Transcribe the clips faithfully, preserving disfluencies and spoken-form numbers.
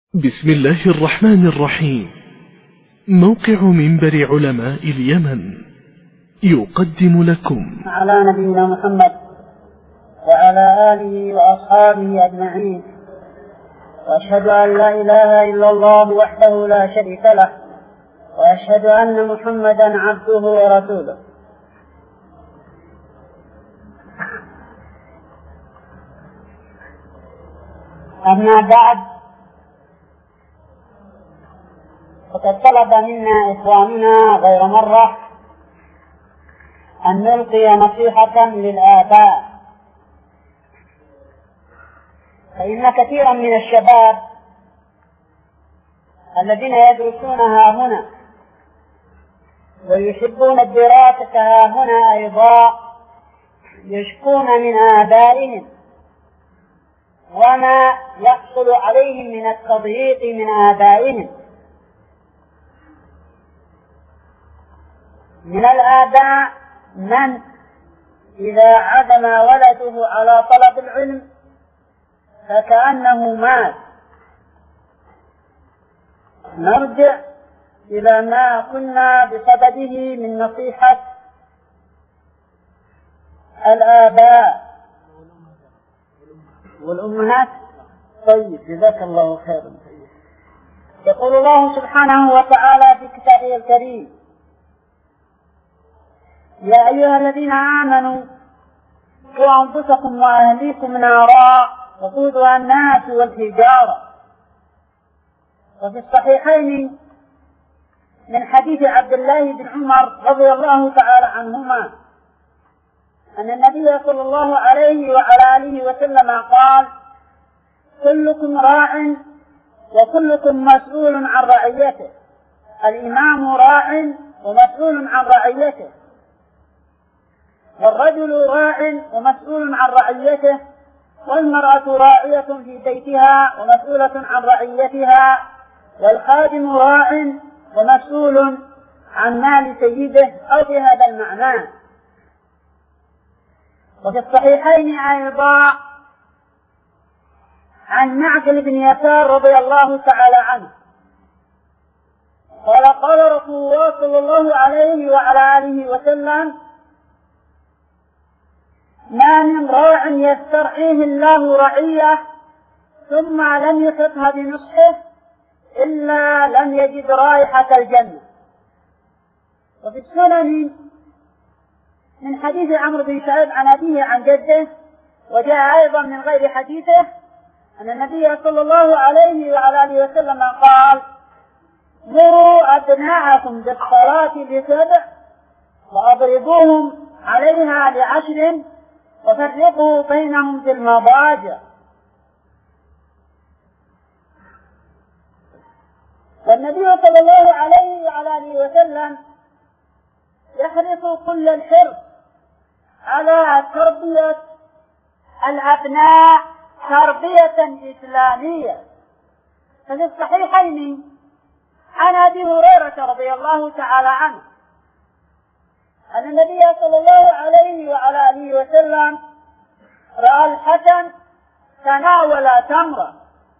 بسم الله الرحمن الرحيم. موقع منبر علماء اليمن يقدم لكم على نبينا محمد وعلى آله وأصحابه أجمعين، وأشهد أن لا إله إلا الله وحده لا شريك له، وأشهد أن محمدا عبده ورسوله. أما بعد، فقد طلب منا إخواننا غير مرة أن نلقي نصيحة للآباء، فإن كثيرا من الشباب الذين يدرسونها هنا ويحبون الدراسة ها هنا أيضا يشكون من آبائهم وما يحصل عليهم من التضييق من آبائهم. من الآباء من إذا عزم ولده على طلب العلم فكأنه مات. نرجع إلى ما كنا بصدده من نصيحة الآباء والأمهات. طيب، جزاك الله خيرا. يقول الله سبحانه وتعالى في كتابه الكريم: يا أيها الذين آمنوا قوا أنفسكم وأهليكم نارا وقودها الناس والحجارة. وفي الصحيحين من حديث عبد الله بن عمر رضي الله تعالى عنهما أن النبي صلى الله عليه وعلى آله وسلم قال: كلكم راع وكلكم مسؤول عن رعيته. الإمام راع ومسؤول عن رعيته، والرجل راع ومسؤول عن رعيته، والمرأة راعية في بيتها ومسؤولة عن رعيتها، والخادم راع ومسؤول عن مال سيده، أو بهذا المعنى. وفي الصحيحين أيضا عن معقل بن يسار رضي الله تعالى عنه قال: قال رسول الله صلى الله عليه وعلى آله وسلم: ما من راع يسترعيه الله رعية ثم لم يحطها بنصحه إلا لم يجد رائحة الجنة. وفي السنن من حديث عمرو بن شعيب عن أبيه عن جده، وجاء أيضا من غير حديثه، أن النبي صلى الله عليه وعلى آله وسلم قال: مروا أبناءكم بالصلاة لسبع وأضربوهم عليها لعشر وفرقوا بينهم في المضاجع. والنبي صلى الله عليه وعلى آله وسلم يحرص كل الحرص على تربية الأبناء تربية إسلامية. ففي الصحيحين عن أبي هريرة رضي الله تعالى عنه أن النبي صلى الله عليه وعلى آله وسلم رأى الحسن تناول تمرة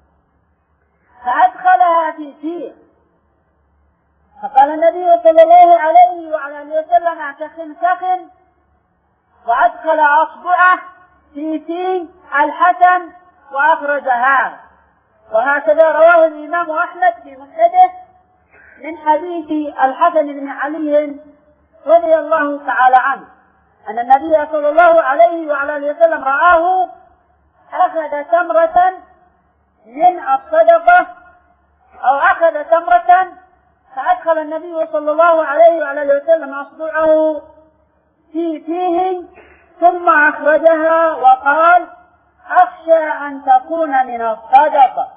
فأدخلها في فيه، فقال النبي صلى الله عليه وعلى آله وسلم: كخن كخن، وأدخل أصبعه في فيه الحسن وأخرجها. وهكذا رواه الإمام أحمد في مسنده من حديث الحسن بن علي رضي الله تعالى عنه أن النبي صلى الله عليه وعلى آله وسلم رآه أخذ تمرة من الصدقة، أو أخذ تمرة فأدخل النبي صلى الله عليه وعلى آله وسلم أصبعه في فيه ثم أخرجها وقال: أخشى أن تكون من الصدقة.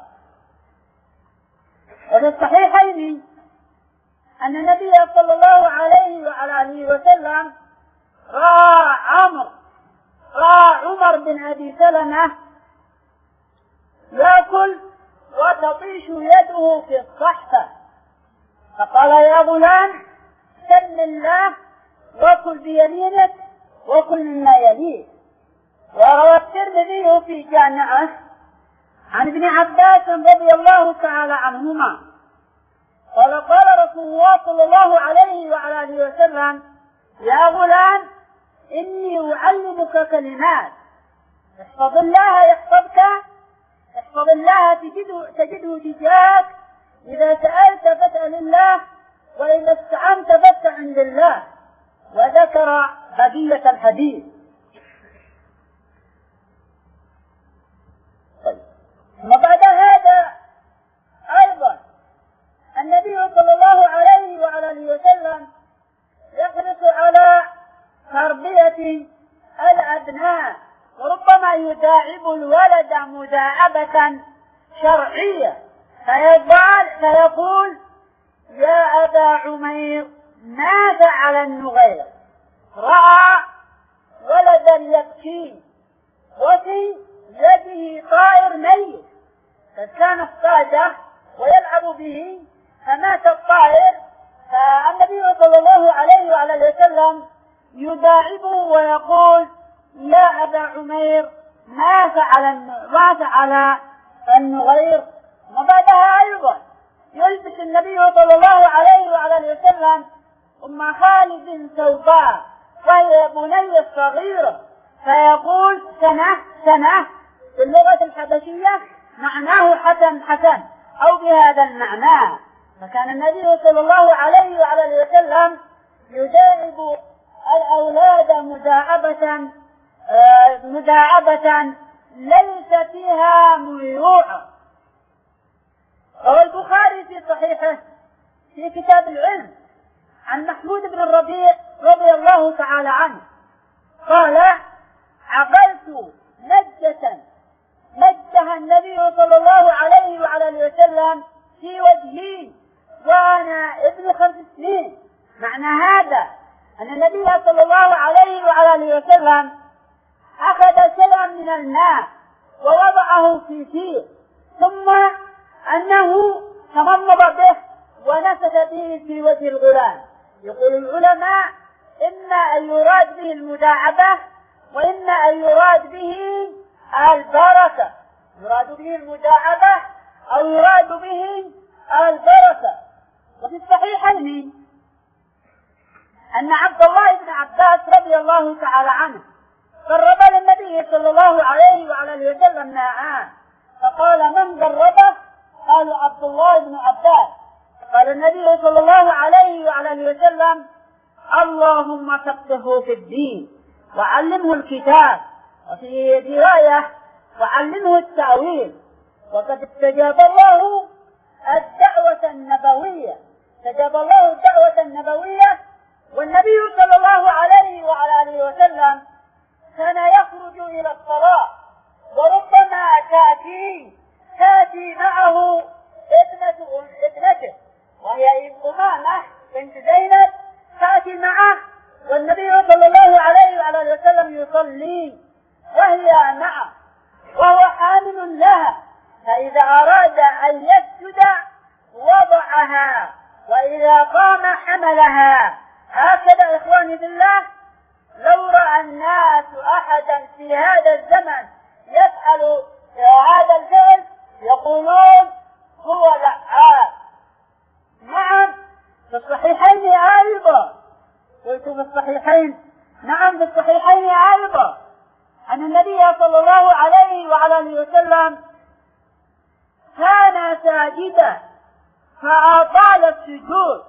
وفي الصحيحين أن النبي صلى الله عليه وعلى آله وسلم رأى عمر رأى عمر بن أبي سلمة يأكل وتطيش يده في الصحفة، فقال: يا غلام، سم الله وكل بيمينك وكل مما يليك. وروى الترمذي في جامعه عن ابن عباس رضي الله تعالى عنهما قال قال رسول الله صلى الله عليه وعلى آله وسلم: يا غلام إني أعلمك كلمات، احفظ الله يحفظك، احفظ الله تجده, تجده تجاهك، إذا سألت فاسأل الله، وإذا استعنت فاستعن بالله. وذكر بقية الحديث. ثم بعد هذا أيضا النبي صلى الله عليه وعلى آله وسلم يحرص على تربية الأبناء، وربما يداعب الولد مداعبة شرعية، فيقول: يا أبا عمير ما فعل النغير؟ رأى ولدا يبكي وفي يده طائر ميت، فكان اصطاده ويلعب به فمات الطائر، فالنبي صلى الله عليه وعلى وسلم يداعبه ويقول: يا أبا عمير ما فعل ما فعل النغير. وبعدها أيضا يلبس النبي صلى الله عليه وعلى وسلم أم خالد ثوباء وهي بنية صغيرة، فيقول: سنة سنة في اللغة الحبشية معناه حسن حسن أو بهذا المعنى. فكان النبي صلى الله عليه وعلى وسلم يداعب الأولاد مداعبة آه مداعبة ليس فيها ميوعة. روى البخاري في صحيحه في كتاب العلم عن محمود بن الربيع رضي الله تعالى عنه قال: عقلت نجة نجها النبي صلى الله عليه وعلى وسلم في وجهي وأنا ابن خمس سنين. معنى هذا أن النبي صلى الله عليه وعلى وسلم أخذ شيئا من الماء ووضعه في فيه، ثم أنه تمضمض به ونفث به في وجه الغلام. يقول العلماء: إما أن يراد به المداعبة، وإما أن يراد به البركة، يراد به المداعبة أو يراد به البركة. وفي الصحيحين أن عبد الله بن عباس رضي الله تعالى عنه قرب للنبي صلى الله عليه وعلى وسلم ماء، فقال: من قربه؟ قالوا: عبد الله بن عباس. قال النبي صلى الله عليه وعلى وسلم: اللهم فقهه في الدين وعلمه الكتاب، وفي رواية: وعلمه التأويل. وقد استجاب الله الدعوة النبوية، استجاب الله الدعوة النبوية. والنبي صلى الله عليه وعلى وسلم كان يخرج إلى الصلاة، وربما تأتي تأتي معه ابنة ابنته وهي أمامة بنت زينب، تأتي معه والنبي صلى الله عليه وعلى وسلم يصلي وهي معه وهو حامل لها، فإذا أراد أن يسجد وضعها وإذا قام حملها. هكذا إخواني بالله، لو رأى الناس أحدا في هذا الزمن يفعل هذا الفعل يقولون: هو لعاب. نعم، في الصحيحين أيضا، قلت في الصحيحين، نعم في الصحيحين أيضا، أن النبي صلى الله عليه وعلى وسلم كان ساجدا فأطال السجود،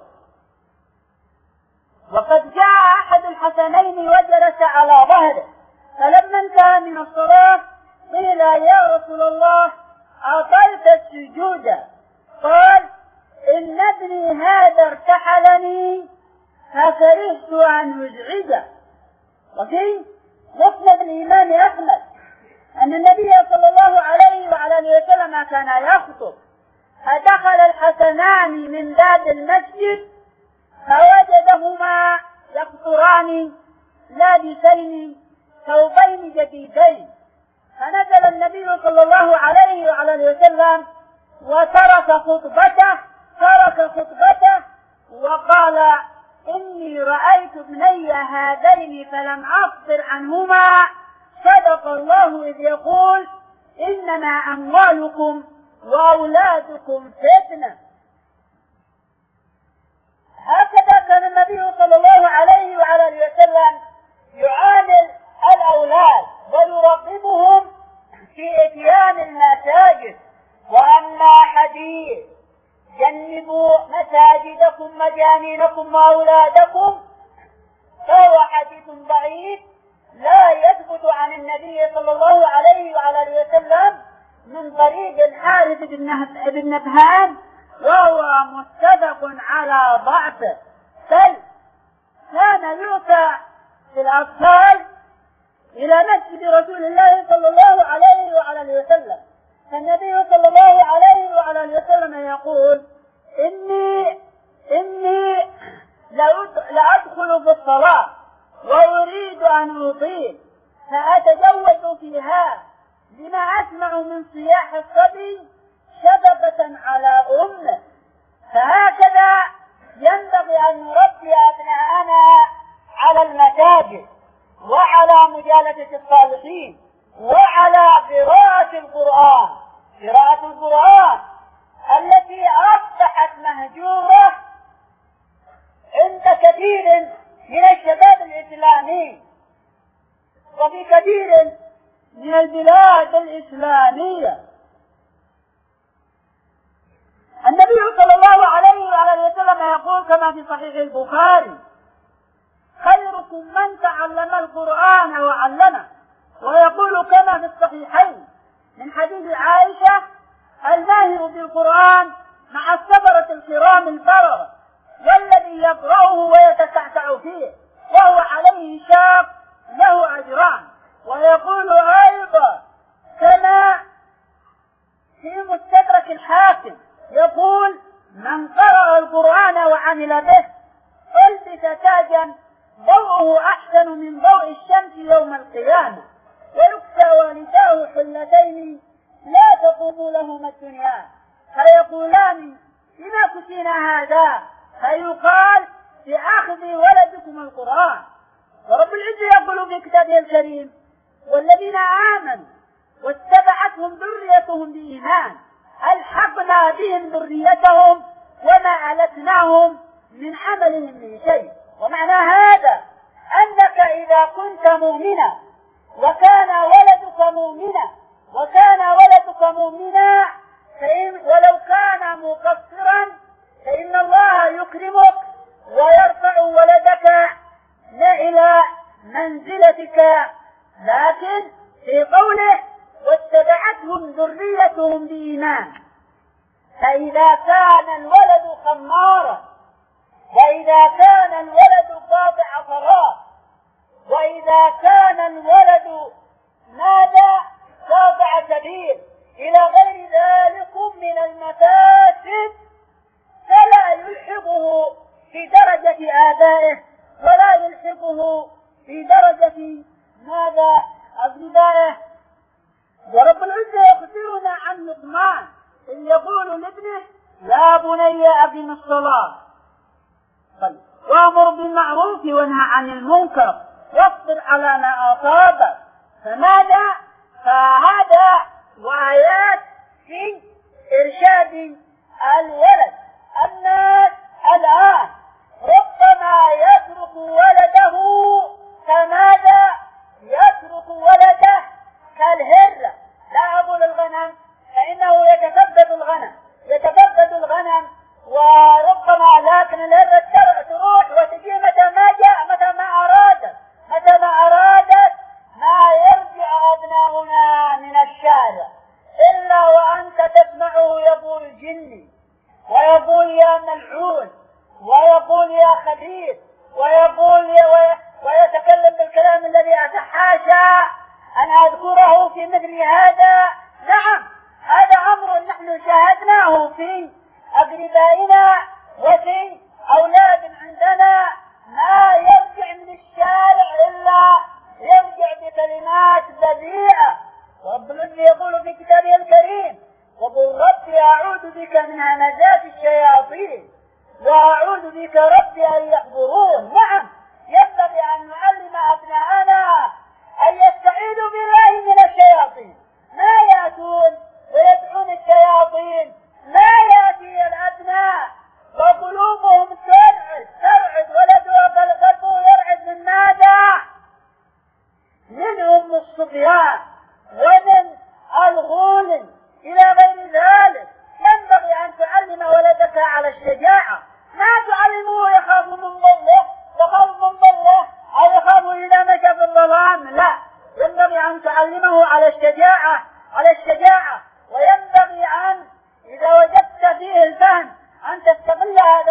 وقد جاء أحد الحسنين وجلس على ظهره، فلما انتهى من الصلاة قيل: يا رسول الله أطلت السجود؟ قال: إن ابني هذا ارتحلني فكرهت أن أزعجه. وفي مسند الإمام أحمد أن النبي صلى الله عليه وعلى وسلم كان يخطب، فدخل الحسنان من باب المسجد فوجدهما يقطران لابسين ثوبين جديدين، فنزل النبي صلى الله عليه وعلى وسلم وترك خطبته ترك خطبته وقال: إني رأيت ابني هذين فلم أصبر عنهما. صدق الله إذ يقول: إنما أموالكم وأولادكم فتنة. هكذا كان النبي صلى الله عليه وعلى آله وسلم يعامل الأولاد ويرغبهم في إتيان المساجد. وأما حديث جنبوا مساجدكم مجانينكم وأولادكم فهو حديث ضعيف لا يثبت عن النبي صلى الله عليه وعلى آله وسلم من طريق الحارث بن نبهان، وهو متفق على ضعفه. بل كان يؤتى الأطفال إلى مسجد رسول الله صلى الله عليه وعلى آله وسلم، فالنبي صلى الله عليه وعلى آله وسلم يقول: إني إني لأدخل في الصلاة وأريد أن أطيل فأتجوز فيها لما أسمع من صياح الصبي شفقة على أمه. فهكذا ينبغي أن نربي أبناءنا على المساجد وعلى مجالسة الصالحين وعلى قراءة القرآن قراءة القرآن التي أصبحت مهجورة عند كثير من الشباب الإسلامي وفي كثير من البلاد الإسلامية. النبي صلى الله عليه وعلى وسلم يقول كما في صحيح البخاري: خيركم من تعلم القرآن وعلمه. ويقول كما في الصحيحين من حديث عائشة: الماهر بالقرآن مع السفرة الكرام البررة والذي يقرأه ويتتعتع فيه وهو عليه شاق له أجران. ويقول أيضا كما في مستدرك الحاكم يقول: من قرأ القرآن وعمل به ألبس تاجا ضوءه أحسن من ضوء الشمس يوم القيامة ويكسى والداه حلتين لا تقوم لهما الدنيا فيقولان: لما كسينا هذا؟ فيقال: بأخذ ولدكم القرآن. ورب العزة يقول في كتابه الكريم: والذين آمنوا واتبعتهم ذريتهم بإيمان ألحقنا بهم ذريتهم وما ألتناهم من عملهم من شيء. ومعنى هذا أنك إذا كنت مؤمنا وكان ولدك مؤمنا وكان ولدك مؤمنا فإن ولو كان مقصرا فإن الله يكرمك ويرفع ولدك إلى منزلتك. لكن في قوله: واتبعتهم ذريتهم بإيمان، فإذا كان الولد خمارا وإذا كان الولد قاطع صلاة وإذا كان الولد ماذا قاطع سبيل إلى غير ذلك من المفاسد فلا يلحقه في درجة آبائه ولا يلحقه في درجة ماذا أبنائه. ورب العزة يخبرنا عن لقمان إن يقول لابنه: يا بني أقم الصلاة وأمر بالمعروف وانهى عن المنكر واصبر على ما أصابك. فماذا؟ فهذا وآيات في إرشاد الولد. الناس الآن ربما يترك ولده فماذا؟ يترك ولده كالهرة. لا أقول الغنم فإنه يتفقد الغنم يتفقد الغنم وربما لكن الهرة تروح وتجي متى ما جاء متى ما أرادت متى ما أرادت. ما يرجع أبناؤنا من الشارع إلا وأنت تسمعه يقول جني ويقول يا ملعون ويقول يا خبيث ويقول يا ويتكلم بالكلام الذي أتحاشى أن أذكره في مثل هذا. نعم، هذا أمر نحن شاهدناه في أقربائنا وفي أولاد عندنا. ما يرجع من الشارع إلا يرجع بكلمات بذيئة. ورب العزة يقول في كتابه الكريم: وقل ربي أعوذ بك من همزات الشياطين وأعوذ بك ربي أن يحضرون. نعم، ينبغي أن نعلم أبناءنا أن يستعيذوا بالله من الشياطين. ما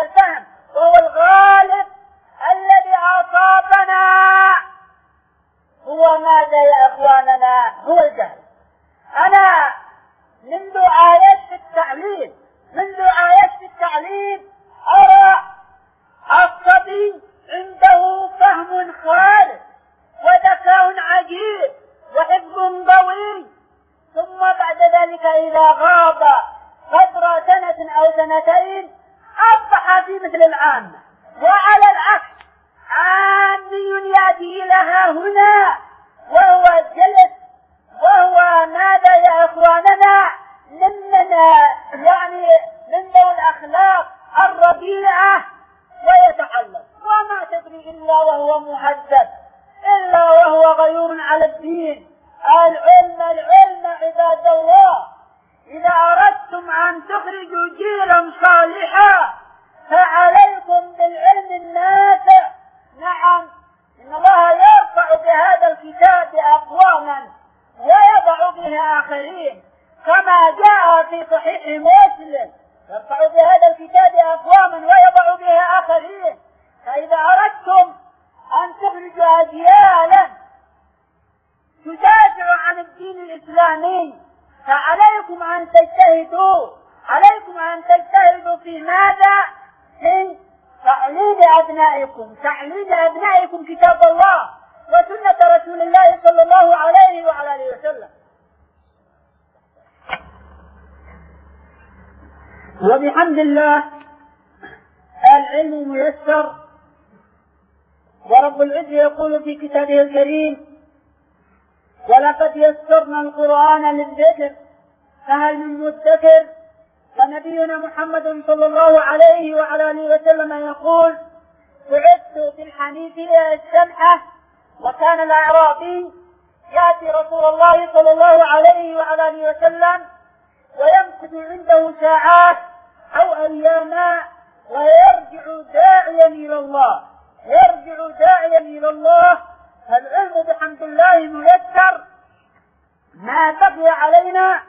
هذا الفهم، وهو الغالب الذي أصابنا. هو ماذا يا إخواننا؟ هو الجهل. أنا منذ آيات في التعليم منذ آيات في التعليم أرى الصبي عنده فهم خالص وذكاء عجيب وحفظ ضوي، ثم بعد ذلك إذا غاب قدر سنة أو سنتين أصبح في مثل العامة. وعلى العكس عامي يأتي لها هنا وهو جلس، وهو ماذا يا إخواننا؟ مننا يعني من ذوي الأخلاق الربيعة، ويتعلم وما تدري إلا وهو مهذب، إلا وهو غيور على الدين. العلم العلم عباد الله. إذا أردتم أن تخرجوا جيلا صالحا فعليكم بالعلم النافع. نعم، إن الله يرفع بهذا الكتاب أقواما ويضع به آخرين، كما جاء في صحيح مسلم: يرفع بهذا الكتاب أقواما ويضع به آخرين. فإذا أردتم أن تخرجوا أجيالا تدافع عن الدين الإسلامي فعليكم أن تجتهدوا عليكم أن تجتهدوا في ماذا؟ في تعليم أبنائكم تعليم أبنائكم كتاب الله وسنة رسول الله صلى الله عليه وعلى آله وسلم. وبحمد الله العلم ميسر، ورب العزة يقول في كتابه الكريم: ولقد يسرنا القرآن للذكر فهل من مدكر. فنبينا محمد صلى الله عليه وعلى آله وسلم يقول: بعثت بالحنيفية السمحة. وكان الأعرابي يأتي رسول الله صلى الله عليه وعلى آله وسلم ويمكث عنده ساعات أو أياما ويرجع داعيا إلى الله يرجع داعيا إلى الله. فالعلم بحمد الله ميسر. ما بقي علينا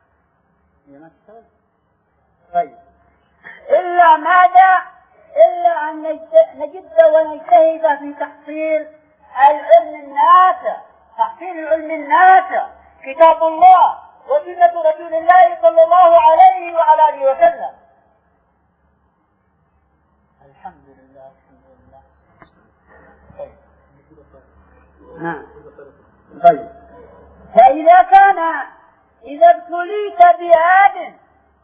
طيب إلا ماذا؟ إلا أن نجد ونجتهد في تحصيل العلم النافع تحصيل العلم النافع كتاب الله وسنة رسول الله صلى الله عليه وعلى آله وسلم. الحمد لله الحمد لله. طيب نعم طيب فإذا كان إذا ابتليت بآدم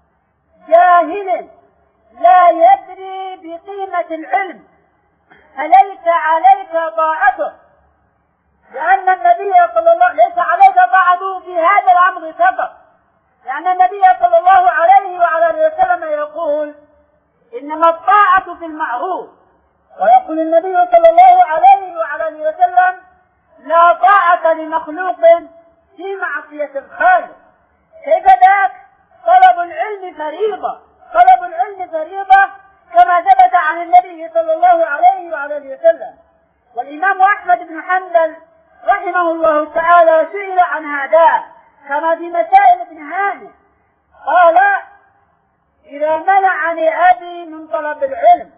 جاهل لا يدري بقيمة العلم فليس عليك طاعته، لأن النبي صلى الله ليس عليك طاعته في هذا الأمر فقط، لأن النبي صلى الله عليه وعلى آله وسلم يقول: إنما الطاعة في المعروف. ويقول النبي صلى الله عليه وعلى آله وسلم: لا طاعة لمخلوق في معصية الخالق. كيف ذاك؟ طلب العلم فريضة طلب العلم فريضة كما ثبت عن النبي صلى الله عليه وعلى آله وسلم. والإمام أحمد بن حنبل رحمه الله تعالى سئل عن هذا كما في مسائل ابن هانئ، قال: إذا منعني أبي من طلب العلم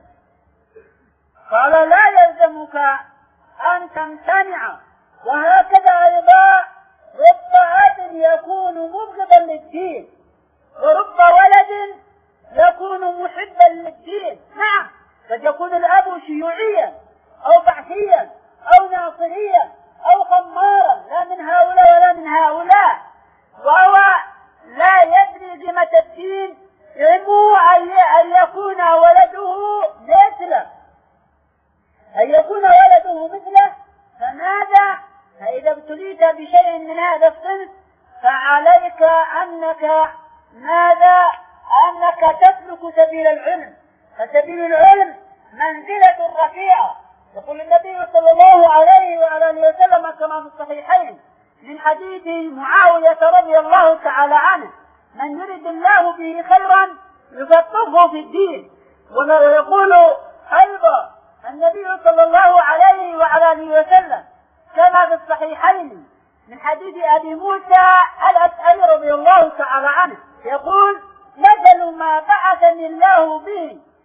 قال: لا يلزمك أن تمتنع. وهكذا أيضا رب أب يكون مبغضا للدين ورب ولد يكون محبا للدين. نعم، قد يكون الأب شيوعيا أو بعثيا أو ناصريا أو خمارا، لا من هؤلاء ولا من هؤلاء، وهو لا يدري قيمة الدين، يهمه أن يكون ولده مثله أن يكون ولده مثله. فماذا؟ فإذا ابتليت بشيء من هذا الصنف فعليك أنك ماذا؟ أنك تسلك سبيل العلم. فسبيل العلم منزلة رفيعة. يقول النبي صلى الله عليه وعلى آله وسلم كما في الصحيحين من حديث معاوية رضي الله تعالى عنه: من يرد الله به خيرا يفقهه في الدين. ويقول أيضا النبي صلى الله عليه وعلى آله وسلم كما في الصحيحين من حديث أبي موسى الأشعري رضي الله تعالى عنه يقول: مثل ما بعثني الله به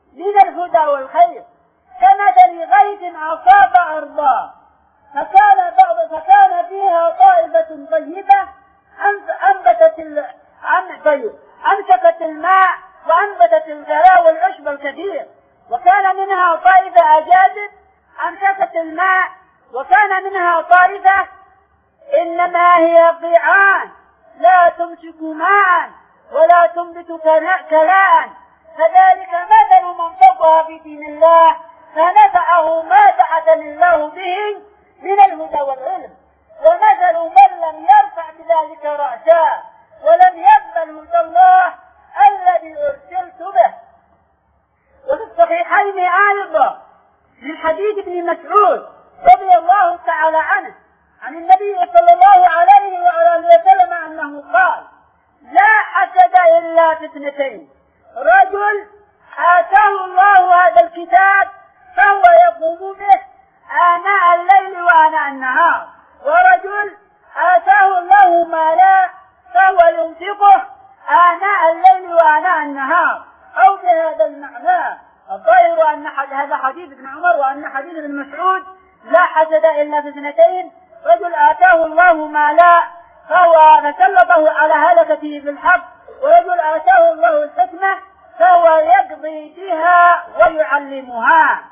من الهدى والخير، كمثل غيث أصاب أرضا فكان بعض فكان فيها طائفة طيبة أنبتت ال... طيب أمسكت الماء وأنبتت الزرع والعشب الكثير، وكان منها طائفة أجادت أمسكت الماء، وكان منها طائفة إنما هي قيعان لا تمسك ماء ولا تنبت كلاء، فذلك مثل من فقه في دين الله فنفعه ما بعثني الله به من الهدى والعلم، ومثل من لم يرفع بذلك رأسا ولم يقبل هدى الله الذي أرسلت به. وفي الصحيحين أيضا من حديث ابن مسعود رضي الله تعالى عنه عن النبي صلى الله عليه وعلى آله وسلم أنه قال: لا حسد إلا في اثنتين، رجل آتاه الله هذا الكتاب فهو يقوم به آناء الليل وآناء النهار، ورجل آتاه الله مالا فهو ينفقه آناء الليل وآناء النهار، أو بهذا المعنى. الظاهر أن هذا حديث ابن عمر وأن حديث ابن مسعود لا حسد إلا في اثنتين، رجل آتاه الله مالا فهو فسلطه على هلكته بالحق، ورجل آتاه الله الحكمة فهو يقضي بها ويعلمها.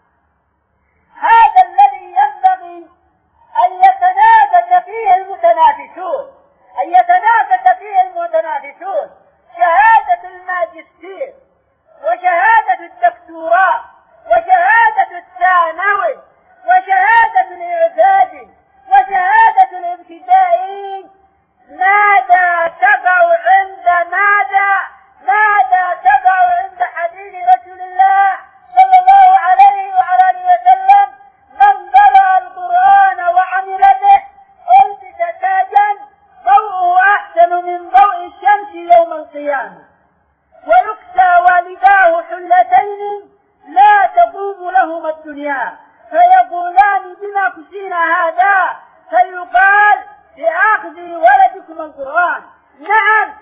هذا الذي ينبغي أن يتنافس فيه المتنافسون أن يتنافس فيه المتنافسون شهادة الماجستير وشهادة الدكتوراه وشهادة الثانوي وشهادة الإعدادي وشهادة الابتدائي، ماذا تقع عند ماذا ماذا تقع عند حديث رسول الله صلى الله عليه وعلى آله وسلم: من قرأ القرآن وعمل به ألبس تاجا ضوءه أحسن من ضوء الشمس يوم القيامة، ويكسى والداه حلتين لا تقوم لهما الدنيا، فيقولان: بما كسينا هذا؟ فيقال: بأخذ ولدكم القرآن. نعم،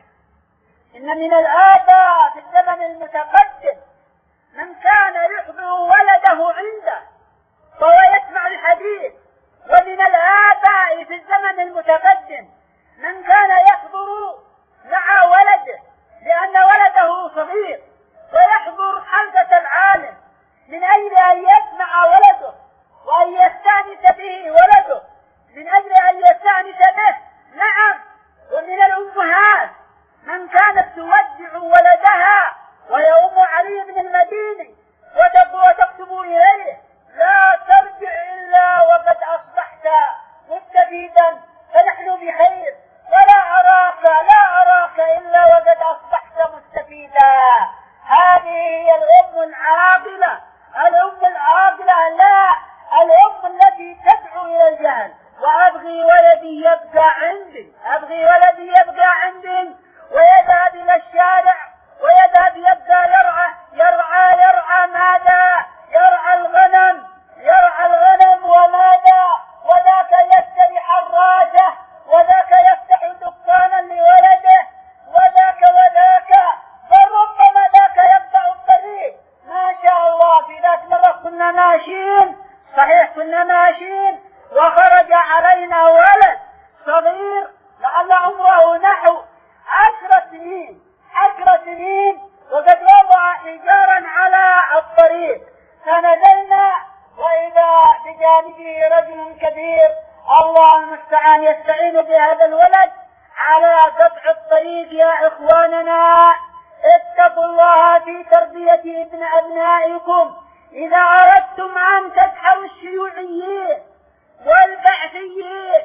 إن من الآباء في الزمن المتقدم من كان يحضر ولده عنده فهو يسمع الحديث، ومن الآباء في الزمن المتقدم من كان يحضر مع ولده لأن ولده صغير ويحضر حلقة العالم من أجل أن يسمع ولده وأن يستأنس به ولده من أجل أن يستأنس به. نعم، ومن الأمهات من كانت تودع ولدها وهي أم علي بن المديني وتكتب إليه: لا ترجع إلا وقد أصبحت مستفيدا فنحن بخير، ولا أراك لا أراك إلا وقد أصبحت مستفيدا. هذه هي الأم العاقلة، الأم العاقلة، لا الأم التي تدعو إلى الجهل. وأبغي ولدي يبقى عندي أبغي ولدي يبقى عندي ويذهب إلى الشارع ويذهب يبقى يرعى يرعى يرعى ماذا؟ يرعى الغنم يرعى الغنم وماذا؟ وذاك يشتري حراجة، وذاك يفتح دكانا لولده، وذاك وذاك فربما ذاك يبدأ الطريق. ما شاء الله، في ذات مرة كنا ماشيين، صحيح كنا ماشيين، وخرج علينا ولد صغير لعل عمره نحو عشر سنين عشر سنين وقد وضع حجارا على الطريق، فنزلنا وإذا بجانبه رجل كبير الله المستعان يستعين بهذا الولد على قطع الطريق. يا إخواننا، اتقوا الله في تربية ابن أبنائكم. إذا أردتم أن تدحروا الشيوعيين والبعثيين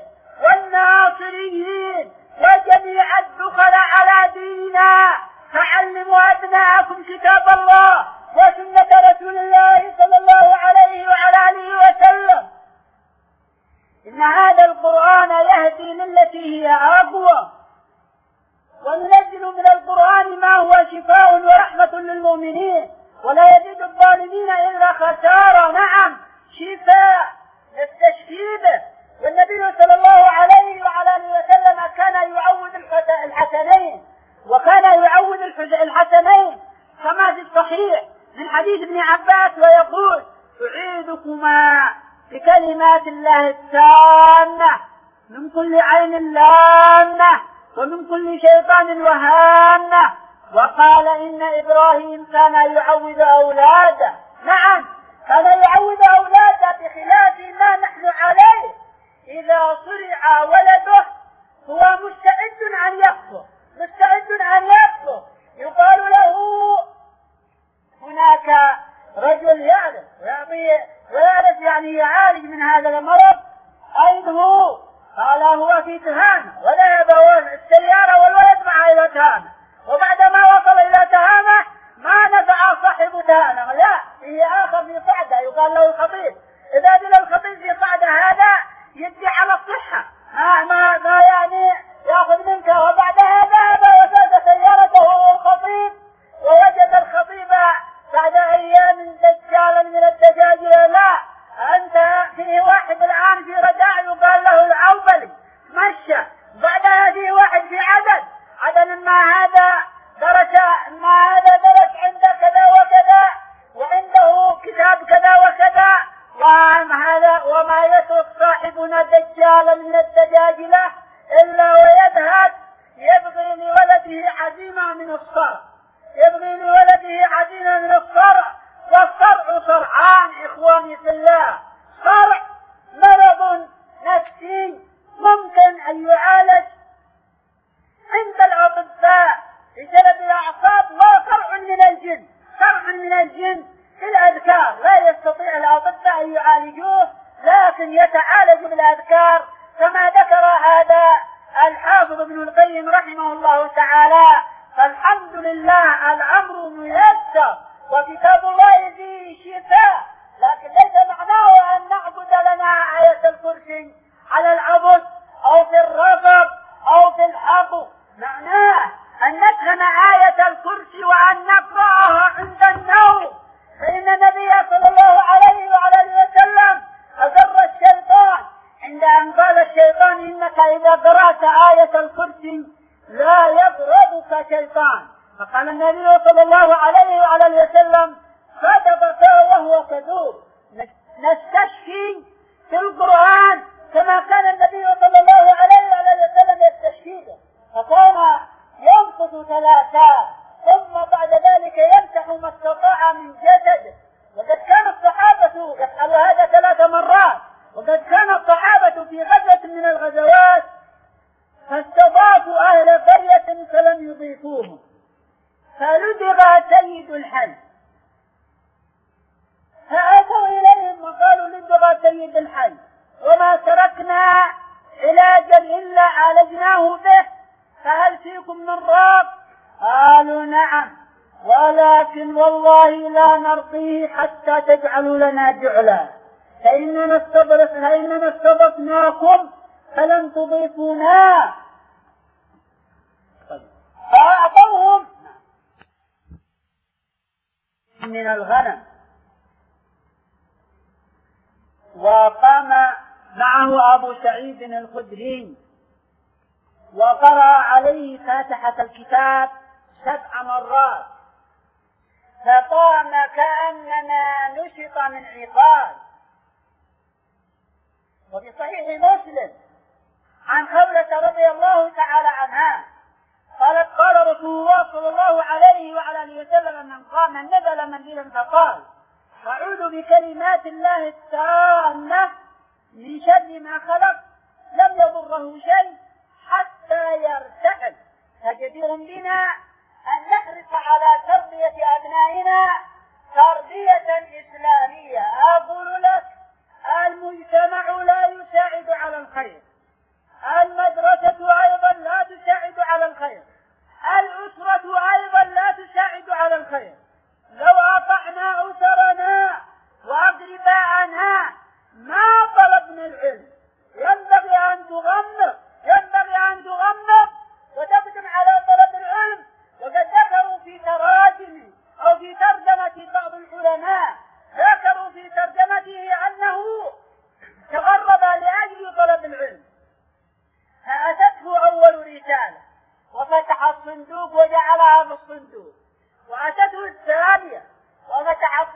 والناصريين وجميع الدخل على ديننا فعلموا أبناءكم كتاب الله وسنة رسول الله صلى الله عليه وعلى آله وسلم. إن هذا القرآن يهدي للتي هي أقوى، وننزل من القرآن ما هو شفاء ورحمة للمؤمنين ولا يزيد الظالمين إلا خسارة. نعم، شفاء نستشفي به. والنبي صلى الله عليه وعلى آله وسلم كان يعود الحسنين وكان يعود الحسنين كما في الصحيح من حديث ابن عباس ويقول: أعيذكما بكلمات الله التامة من كل عين لامة ومن كل شيطان وهامة. وقال: إن إبراهيم كان يعوذ أولاده. نعم، كان يعوذ أولاده بخلاف ما نحن عليه. إذا صرع ولده هو مستعد أن يكفر، مستعد أن يكفر. يقال له: هناك رجل يعرف ويعرف يعني يعالج من هذا المرض، أين هو؟ قال: هو في تهامة، ولا يبون السيارة والولد معه إلى تهامة. وبعدما وصل إلى تهامة ما نفع صاحب تهامة، لا، هي آخر في صعدة يقال له الخطيب. إذا دل الخطيب في صعدة هذا يدي على الصحة، ما, ما, ما يعني يأخذ منك. وبعدها ذهب وساد سيارته الخطيب، ووجد الخطيب بعد أيام دجالا من الدجاجل. لا، أنت فيه واحد الآن في رداء يقال له العوبلي مشى، بعدها فيه واحد في عدد عدد ما هذا درس ما هذا درس عنده كذا وكذا، وعنده كتاب كذا وكذا، وهذا وما يترك صاحبنا دجالا من الدجاجلة إلا ويذهب يبغي لولده عزيمة من الصرع، يبغي لولده عزيمة من الصرع. والصرع صرعان إخواني في الله: صرع مرض نفسي ممكن أن يعالج عند الأطباء بسبب الأعصاب، وصرع من الجن، صرع من الجن في الأذكار لا يستطيع الأطباء أن يعالجوه، لكن يتعالج بالأذكار كما ذكر هذا الحافظ ابن القيم رحمه الله تعالى. فالحمد لله الأمر ميسر، وكتاب الله فيه شفاء، لكن ليس معناه أن نعبد لنا آية الكرسي على العبد أو في الرفض أو في الحق. معناه أن نفهم آية الكرسي وأن نقرأها عند النوم، فإن النبي صلى الله عليه وعلى وسلم أضر الشيطان عند أن قال الشيطان: إنك إذا قرأت آية الكرسي لا يضربك شيطان. فقال النبي صلى الله عليه وعلى وسلم: صدق وهو كذوب. نستشفي في القرآن كما كان النبي صلى الله عليه وعلى وسلم يستشفيه، فكان ينقض ثلاثا ثم بعد ذلك يمسح ما استطاع من جسده. وقد كان الصحابة يفعل هذا ثلاث مرات. وقد كان الصحابة في غزوة من الغزوات فاستضافوا أهل قرية فلم يضيفوهم، فلدغ سيد الحي، فأتوا إليهم وقالوا: لدغ سيد الحي وما تركنا علاجا إلا عالجناه به، فهل فيكم من راق؟ قالوا: نعم، ولكن والله لا نرقيه حتى تجعلوا لنا جعلا، فإننا استضف فإننا استضفناكم فلم تضيفونا. فأعطوهم من الغنم. وقام معه أبو سعيد الخدري وقرأ عليه فاتحة الكتاب سبع مرات، فقام كأنما نشط من عقال. وفي صحيح مسلم عن خولة رضي الله تعالى عنها قالت: قال رسول الله صلى الله عليه وعلى اله وسلم: من قام نزل منزلا فقال: أعوذ بكلمات الله التامة من شر ما خلق، لم يضره شيء حتى يرتحل. فجدير بنا أن نحرص على تربية أبنائنا تربية إسلامية. أقول لك: المجتمع لا يساعد على الخير، المدرسة أيضا لا تساعد على الخير، الأسرة أيضا لا تساعد على الخير. لو أطعنا أسرنا وأقرباءنا ما طلبنا العلم. ينبغي أن تغمض ينبغي أن تغمض وتقدم على طلب العلم. وقد ذكروا في تراجم أو في ترجمة بعض العلماء، ذكروا في ترجمته أنه تغرب لأجل طلب العلم، فأتته أول رسالة وفتح الصندوق وجعلها في الصندوق، وأتته الثانية وفتح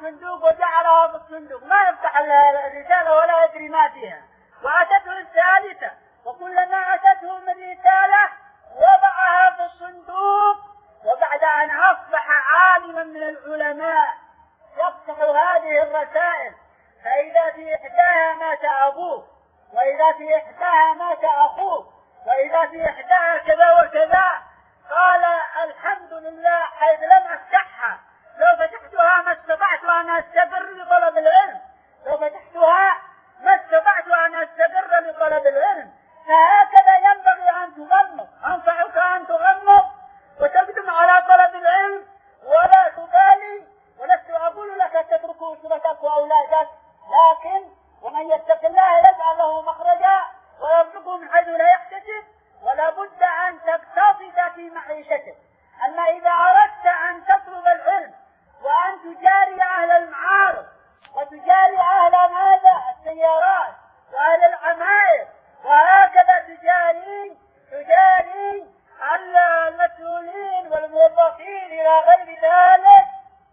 الصندوق وجعلها في الصندوق، ما يفتح الرسالة ولا يدري ما فيها. وأتته الثالثة، وكلما أتتهم الرسالة وضعها في الصندوق، وبعد أن أصبح عالما من العلماء يفتح هذه الرسائل، فإذا في إحداها مات أبوه، وإذا في إحداها مات أخوه، وإذا في إحداها كذا وكذا، قال الحمد لله حيث لم أفتحها، لو فتحتها ما استطعت أن أستمر لطلب العلم، لو فتحتها ما استطعت أن أستمر لطلب العلم. فهكذا ينبغي أن تغمض، أنصحك أن تغمض وتقدم على طلب العلم ولا تبالي. ولست أقول لك تترك أسرتك وأولادك، لكن ومن يتق الله يجعل له مخرجا ويرزقه من حيث لا يحتسب، ولا بد أن تقتصد في معيشتك. أما إذا أردت أن تطلب العلم وأن تجاري أهل المعارض وتجاري أهل ماذا السيارات وأهل العماير، وهكذا تجاري تجاري المسؤولين والموظفين إلى غير ذلك،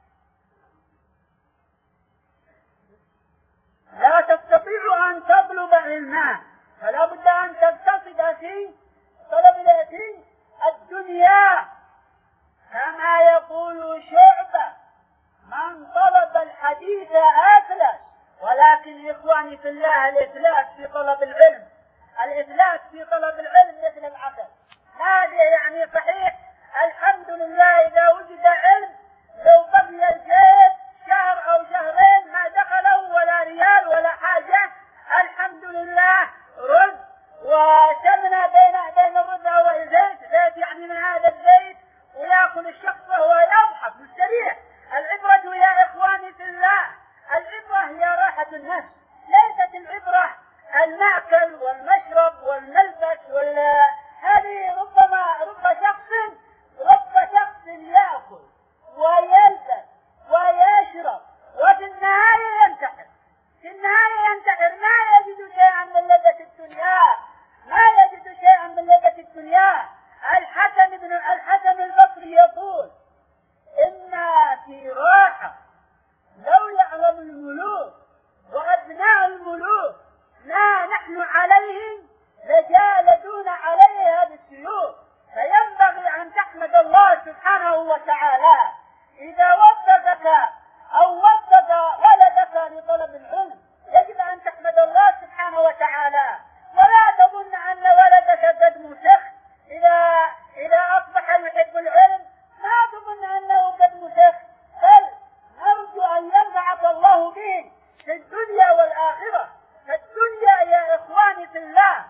لا تستطيع أن تطلب علما. فلا بد أن تقتصد في طلب العلم الدنيا، كما يقول شعبة: من طلب الحديث أفلس. ولكن إخواني في الله، الإفلاس في طلب العلم، الإفلاس في طلب العلم مثل العسل. هذا يعني صحيح الحمد لله إذا وجد علم، لو بقي الجيب شهر أو شهرين ما دخله ولا ريال ولا حاجة، الحمد لله رز وسمنة بين بين الرز والزيت، زيت يعني من هذا الزيت، ويأكل الشخص وهو يضحك مستريح. العبرة يا إخواني في الله، العبرة هي راحة النفس، ليست العبرة المأكل والمشرب والملبس وال هذه. ربما رب شخص رب شخص يأكل ويلبس ويشرب وفي النهاية ينتحر، في النهاية ينتحر، ما يجد شيئا من لذة الدنيا، ما يجد شيئا من لذة الدنيا. الحسن بن الحسن البصري يقول: إن في راحة لو يعلم الملوك وأبناء الملوك ما نحن عليه لجالدون عليها بالسيوف. فينبغي أن تحمد الله سبحانه وتعالى إذا وفقك أو وفق ولدك لطلب العلم، يجب أن تحمد الله سبحانه وتعالى، ولا تظن أن ولدك قد مسخ. إذا إذا أصبح يحب العلم ما تظن أنه قد مسخ، بل نرجو أن ينفعك الله به في الدنيا والآخرة. فالدنيا يا إخواني في الله،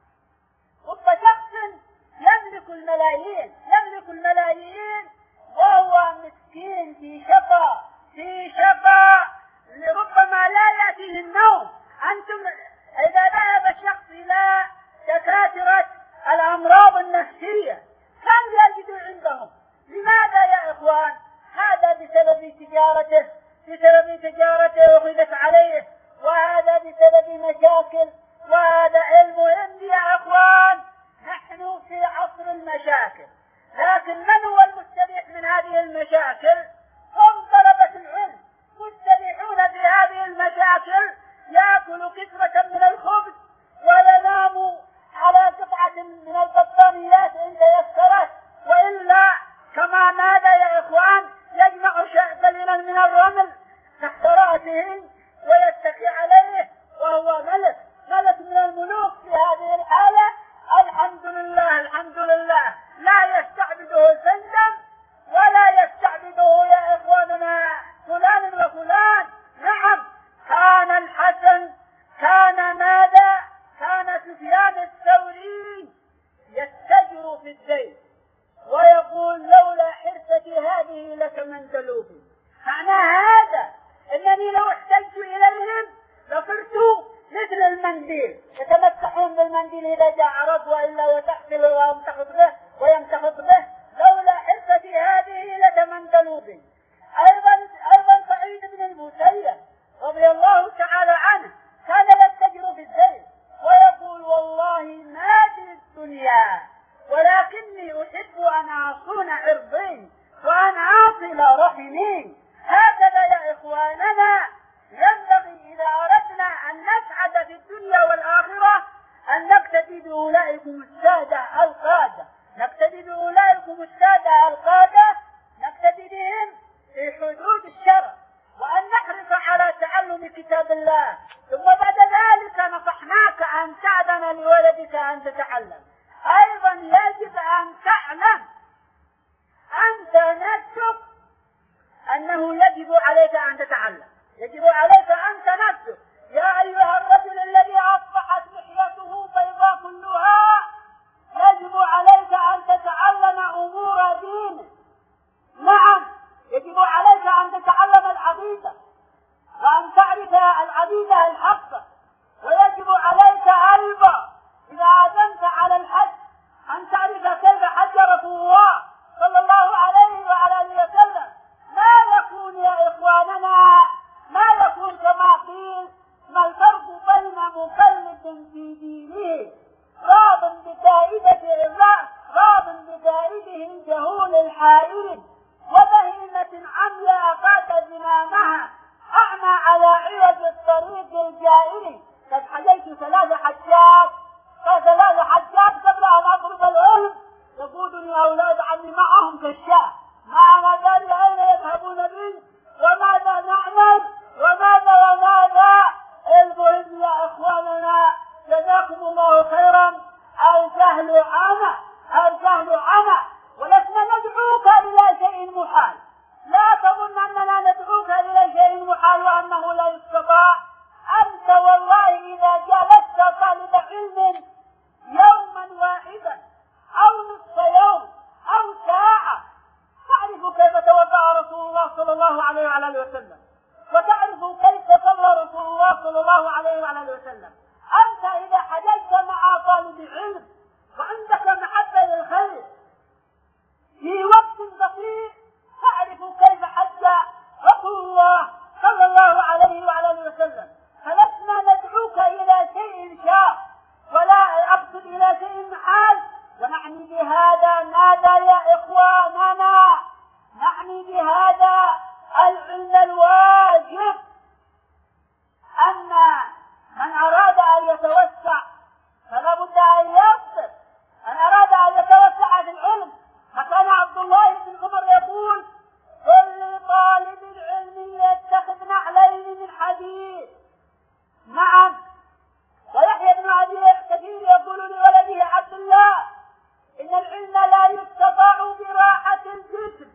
رب شخص يملك الملايين يملك الملايين وهو مسكين في شقاء في شقاء ربما لا يأتيه النوم. أنتم إذا ذهب الشخص إلى دكاترة الأمراض النفسية كم يجد عندهم؟ لماذا يا إخوان؟ هذا بسبب تجارته بسبب تجارته وغلت عليه، وهذا بسبب مشاكل، وهذا علم عندي يا أخوان. نحن في عصر المشاكل، لكن من هو المستريح من هذه المشاكل؟ هم طلبة العلم، مستريحون في هذه المشاكل، يأكل كسرة من الخبز وينام على قطعة من البطانيات إن تيسرت، وإلا كما ماذا يا إخوان؟ يجمع قليلا من الرمل تحت رأسه ويتكي عليه وهو ملك ملك من الملوك. في هذه الحالة الحمد لله الحمد لله لا يستعبده الفندم ولا يستعبده يا إخواننا فلان وفلان. نعم، كان الحسن كان ماذا؟ كان سفيان الثوري يستجر في الزيت ويقول: لولا حرفتي هذه لكمنت لوبي. معنى هذا أنني لو احتجت إليهم لصرت مثل المنديل، يتمسحون بالمنديل إذا جاء عرض، وإلا وتحمل ويمتخط به ويمتخط به. لولا حرفتي هذه لكمنت لوبي. أيضا أيضا سعيد بن المسيب رضي الله تعالى عنه كان يتجر في الزيت ويقول: والله ما في الدنيا ولكني أحب أن أصون عرضي وأن أصل رحمي. هكذا يا إخوان نقتدي بأولئكم السادة القادة، نقتدي بأولئكم السادة القادة، نقتدي بهم في حدود الشرع، وأن نحرص على تعلم كتاب الله. ثم بعد ذلك نصحناك أن تأذن لولدك أن تتعلم. أيضا يجب أن تعلم أنت نفسك أنه يجب عليك أن تتعلم، يجب عليك أنت نفسك. يا أيها الرجل الذي أصبحت لحيته بيضاء كلها، يجب عليك أن تتعلم أمور دينك. نعم، يجب عليك أن تتعلم العقيدة وأن تعرف العقيدة الحقة. ويجب عليك أيضا إذا عزمت على الحج أن تعرف كيف حج رسول الله صلى الله عليه وعلى آله وسلم. ما يكون يا إخواننا، ما يكون كما قيل، ما الفرق بين مقلد في دينه راض بفائدة راض بفائده الجهول الحائر، وبهيمة عمياء فات زمامها، أعمى على عوج الطريق الجائر. قد حجيت ثلاث حجات ثلاث حجات قبل أن أضرب العلم، يقودني أولاد عمي معهم كالشاه، ما ندري أين يذهبون بي وماذا نعمل وماذا وماذا. المهم يا إخواننا جزاكم الله خيرا، الجهل عمى، الجهل عمى، ولسنا ندعوك إلى شيء محال. لا تظن أننا ندعوك إلى شيء محال وأنه لا يستطاع. أنت والله إذا جلست طالب علم يوما واحدا أو نصف يوم أو ساعة، تعرف كيف توضأ رسول الله صلى الله عليه وعلى آله وسلم، وتعرف كيف صلى رسول الله صلى الله عليه وعلى آله وسلم. أنت إذا حججت مع طالب علم وعندك محبة للخير في وقت بسيط، تعرف كيف حج رسول الله صلى الله عليه وعلى آله وسلم. فلسنا ندعوك إلى شيء شاق ولا أقصد إلى شيء محال. ونعني بهذا ماذا يا إخواننا؟ نعني بهذا العلم الواجب، أن من أراد أن يتوسع فلا بد أن يصبر. من أراد أن يتوسع في العلم، فكان عبد الله بن عمر يقول: كل طالب العلم يتخذ نعلين من حديد. نعم. ويحيى بن أبي كثير يقول لولده عبد الله: إن العلم لا يستطاع براحة الجسم.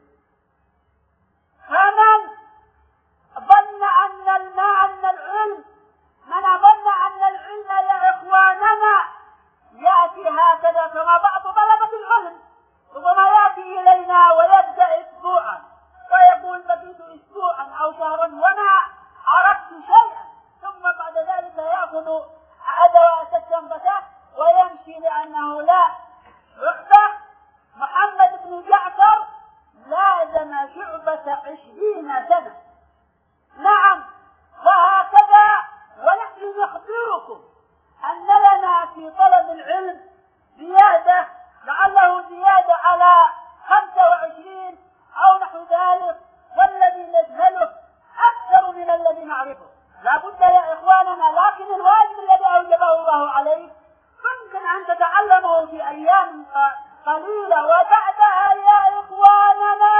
فمن ظن أن الماء أن العلم من ظن أن العلم يا إخواننا يأتي هكذا كما بعض طلبة العلم ربما يأتي إلينا ويبدأ أسبوعا ويقول بقيت أسبوعا أو شهرا وما عرفت شيئا، ثم بعد ذلك يأخذ أدوات التنبتة ويمشي لأنه لا يحدث. محمد بن جعفر لازم شعبة عشرين سنة. نعم. وهكذا ونحن نخبركم أن لنا في طلب العلم زيادة، لعله زيادة على خمسة وعشرين أو نحو ذلك، والذي نجهله أكثر من الذي نعرفه. لا بد يا إخواننا، لكن الواجب الذي أوجبه الله عليك ممكن أن تتعلمه في أيام قليلة، وبعدها يا إخواننا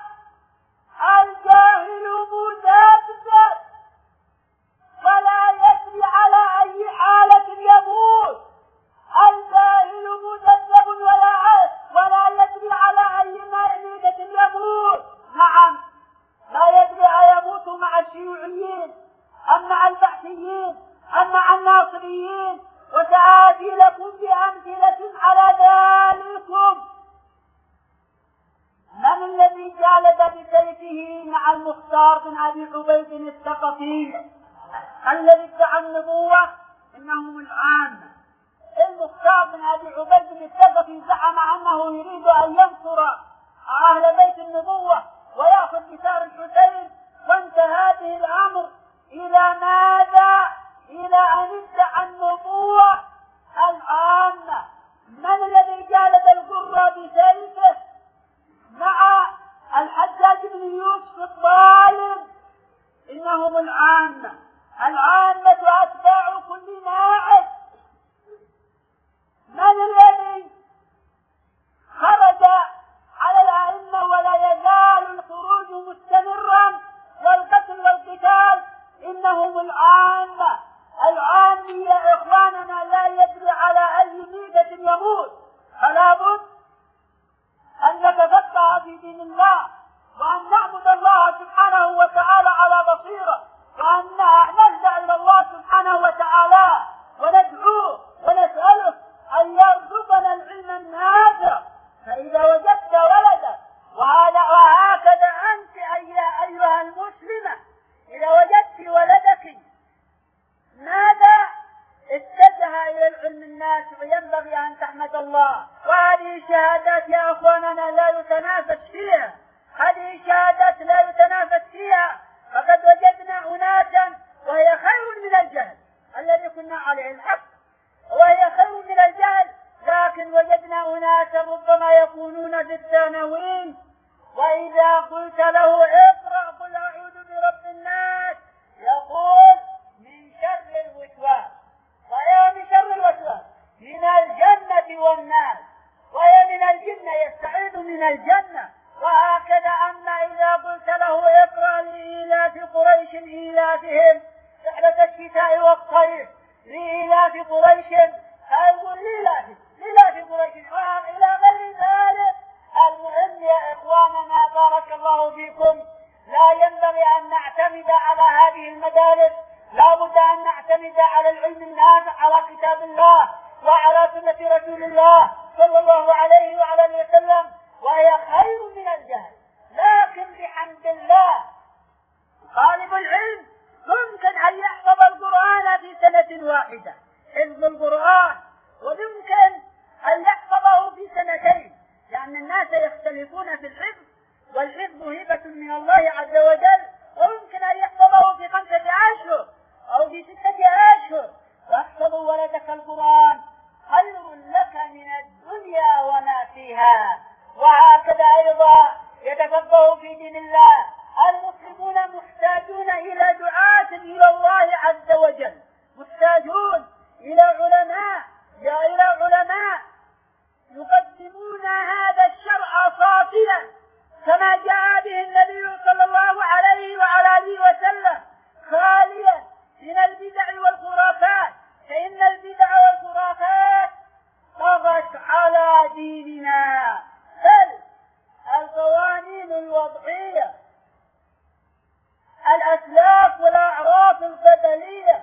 الجاهل مذبذب ولا يدري على أي حالة يموت. الجاهل مذبذب ولا ولا يدري على أي مائدة يموت. نعم. لا يدري أيموت مع الشيوعيين أم مع البحثيين أم مع الناصريين، وسآتي لكم بأمثلة على ذلكم. من الذي جالد بسيفه مع المختار بن أبي عبيد الثقفي الذي ادعى النبوة؟ إنهم العامة. المختار بن أبي عبيد الثقفي زعم أنه يريد أن ينصر أهل بيت النبوة ويأخذ بثار الحسين، وانتهى به الأمر إلى ماذا؟ إلى أن ادعى النبوة العامة. من الذي جالد القرى بسيفه مع الحجاج بن يوسف الظالم؟ إنهم العامة. العامة أتباع كل ناعم. من الذي خرج على الأئمة ولا يزال الخروج مستمرا والقتل والقتال؟ إنهم العامة. العام يا إخواننا لا يدري على أي ميتة يموت، فلا بد أن نتفقه في دين الله، وأن نعبد الله سبحانه وتعالى على بصيرة، وأن نلجأ إلى الله سبحانه وتعالى وندعوه ونسأله أن يرزقنا العلم النافع. فإذا وجدت ولدا، وهذا وهكذا أنت أيها المسلمة، إذا وجدت ولدك ماذا اتجه إلى العلم النافع، وينبغي أن تحمد الله. وهذه شهادات يا أخواننا لا يتنافس فيها، هذه شهادات لا يتنافس فيها. فقد وجدنا أناسا وهي خير من الجهل الذي كنا عليه الحق، وهي خير من الجهل، لكن وجدنا أناسا ربما يكونون في الثانوين، وإذا قلت له اقرأ قل أعوذ برب الناس يقول من شر الوسواس. وهي من شر الوسواس من الجنة والناس، وهي من الجنة يستعيذ من الجنة. وهكذا أما إذا قلت له اقرأ لإيلاف قريش إيلافهم رحلة الشتاء والصيف، لإيلاف قريش أقول لإيلاف لإيلاف قريش إلى غير ذلك. المهم يا إخواننا بارك الله فيكم، لا ينبغي أن نعتمد على هذه المدارس، لا بد أن نعتمد على العلم النافع، على كتاب الله وعلى سنة رسول الله صلى الله عليه وعلى اله وسلم، وهي خير من الجهل. لكن بحمد الله طالب العلم ممكن أن يحفظ القرآن في سنة واحدة، حفظ القرآن، ويمكن أن يحفظه في سنتين، لأن الناس يختلفون في الحفظ، والحفظ هبة من الله عز وجل، ويمكن أن يحفظه في خمسة أشهر أو في ستة أشهر. واحفظ ولدك القرآن خير لك من الدنيا وما فيها. وهكذا أيضا يتفقه في دين الله. المسلمون محتاجون إلى دعاة إلى الله عز وجل، محتاجون إلى علماء يا إلى علماء يقدمون هذا الشرع صافيا كما جاء به النبي صلى الله عليه وعلى آله وسلم، خاليا من البدع والخرافات، فإن البدع والخرافات طغت على ديننا. بل القوانين الوضعية، الأسلاف والأعراف القبلية،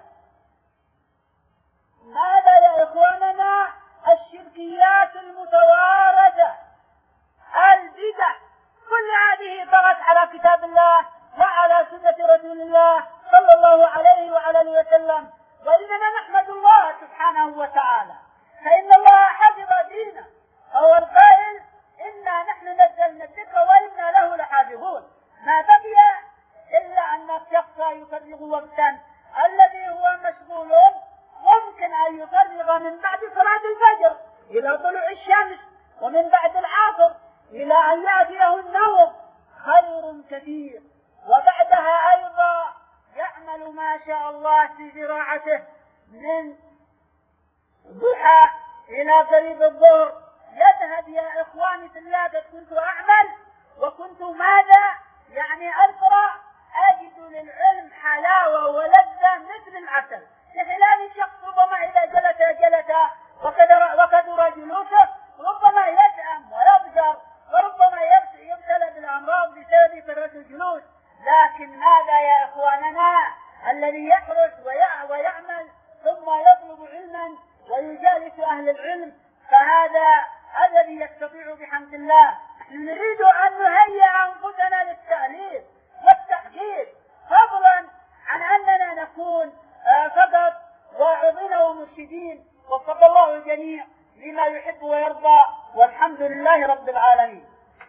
ماذا يا إخواننا؟ الشركيات المتوارثة، البدع، كل هذه طغت على كتاب الله وعلى سنة رسول الله صلى الله عليه وعلى اله وسلم. وإننا نحمد الله سبحانه وتعالى، فإن الله حفظ دينه، هو القائل إنا نحن نزلنا الذكر وإنا له لحافظون. ما بقي إلا أن الشخص يفرغ وقتا الذي هو مشغول، ممكن أن يفرغ من بعد صلاة الفجر إلى طلوع الشمس، ومن بعد العصر إلى أن يأتيه النوم، خير كثير. وبعدها أيضا يعمل ما شاء الله في زراعته من ضحى إلى قريب الظهر، يذهب يا إخواني في الله. قد كنت أعمل وكنت ماذا يعني أقرأ، أجد للعلم حلاوة ولذة مثل العسل، بخلاف شخص ربما إذا جلس جلس وكثر جلوسه ربما يدأم ويبدر، وربما يبتلى بالأمراض بسبب كثرة الجلوس. لكن ماذا يا إخواننا؟ الذي يحرص ويعمل ثم يطلب علما ويجالس أهل العلم، فهذا الذي يستطيع بحمد الله. نريد أن نهيئ أنفسنا للتأليف والتحقيق، فضلا عن أننا نكون فقط واعظين ومرشدين. وفق الله الجميع لما يحب ويرضى، والحمد لله رب العالمين.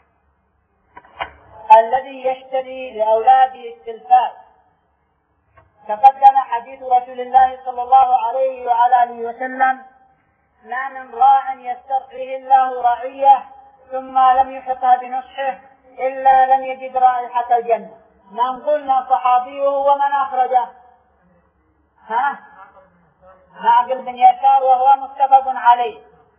الذي يشتري لأولاده التلفاز. تقدم حديث رسول الله صلى الله عليه وعلى آله وسلم: ما من راع يسترعيه الله رعية ثم لم يحطها بنصحه إلا لم يجد رائحة الجنة. من قلنا صحابيه ومن أخرجه؟ ها؟ معقل بن يسار، وهو متفق عليه.